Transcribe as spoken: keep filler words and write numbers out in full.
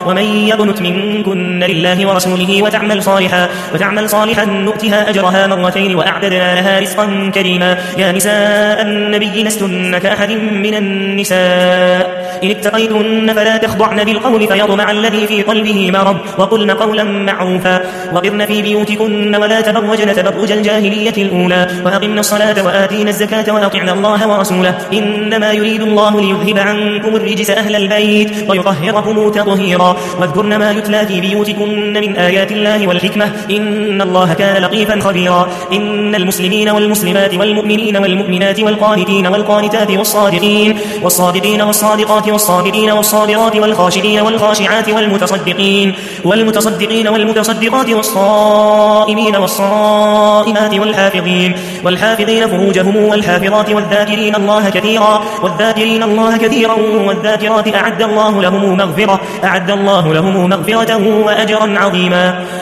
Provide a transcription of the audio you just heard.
ومن يقنت منكن لله ورسوله وتعمل صالحا وتعمل صالحا نؤتها أجرها مرتين وأعتدنا لها رزقا كريما. يا نساء النبي لستن كأحد من النساء إن اتقيتن فلا تخضعن بالقول فيطمع الذي في قلبه مرض وقلن قولا معروفا وقرن في بيوتكن ولا تبرجن تبرج الجاهلية الأولى وأقمن الصلاة وآتينا الزكاة وأطعنا الله ورسوله إنما يريد الله ليذهب عنكم الرجس أهل البيت ويطهركم تطهيرا. واذكرن ما يتلى في بيوتكن من آيات الله والحكمة إن الله كان لطيفا خبيرا. إن المسلمين والمسلمات والمؤمنين والمؤمنات والقانتين والقانتات والصادقين والصادقين والصادقات والصابرين والصابرات والخاشعين والخاشعات والمتصدقين والمتصدقين والمتصدقات والصائمين والصائمات والحافظين والحافظين فروجهم والحافظات والذاكرين الله كثيرا والذاكرين الله كثيرا والذاكرات أعد الله لهم مغفرة أعد الله لهم مغفرة وأجرا عظيما.